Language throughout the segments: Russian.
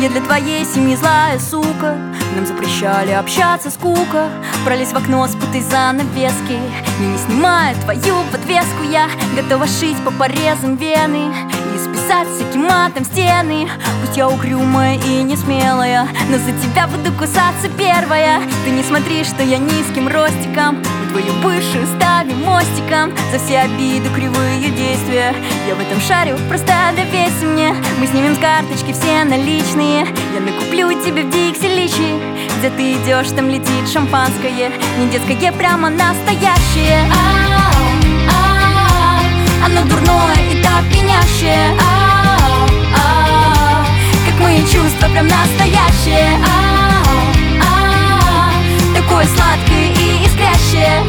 Я для твоей семьи злая сука. Нам запрещали общаться, скука. Пролезь в окно, спутай занавески. Я не снимаю твою подвеску. Я готова шить по порезам вены и списать всяким матом стены. Пусть я угрюмая и не смелая, но за тебя буду кусаться первая. Ты не смотри, что я низким ростиком, и твою бывшую ставим мостиком. За все обиды, кривые действия я в этом шарю, просто доверься мне. Мы снимем с карточки все наличные. Я накуплю тебе в Дикси личи. Где ты идешь, там летит шампанское. Не детское, прямо настоящее. Оно дурное и так пьянящее. Как мои чувства, прям настоящее. Такое сладкое и искрящее.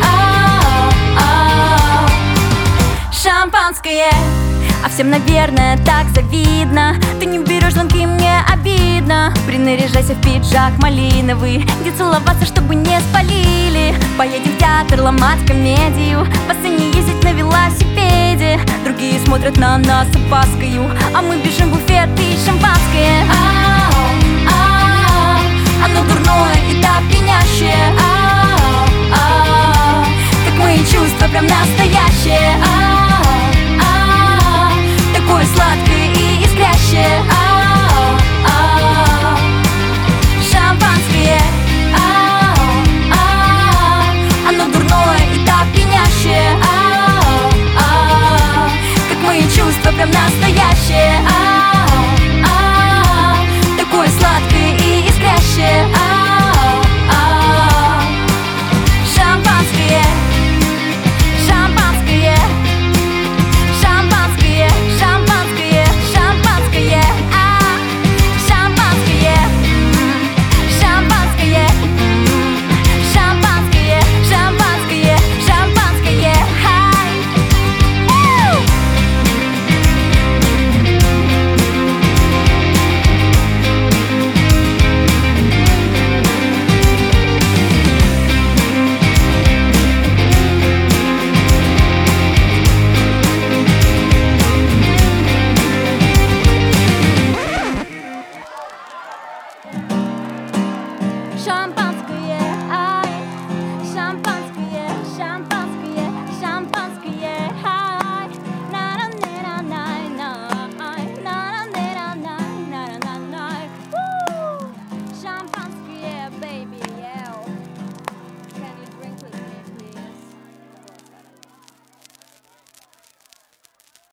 Шампанское. А всем, наверное, так завидно. Ты не берешь звонки, мне обидно. Принаряжайся в пиджак малиновый, где целоваться, чтобы не спалили. Поедем в театр ломать комедию, по сцене ездить на велосипеде. Другие смотрят на нас с опаскою, а мы бежим в буфет и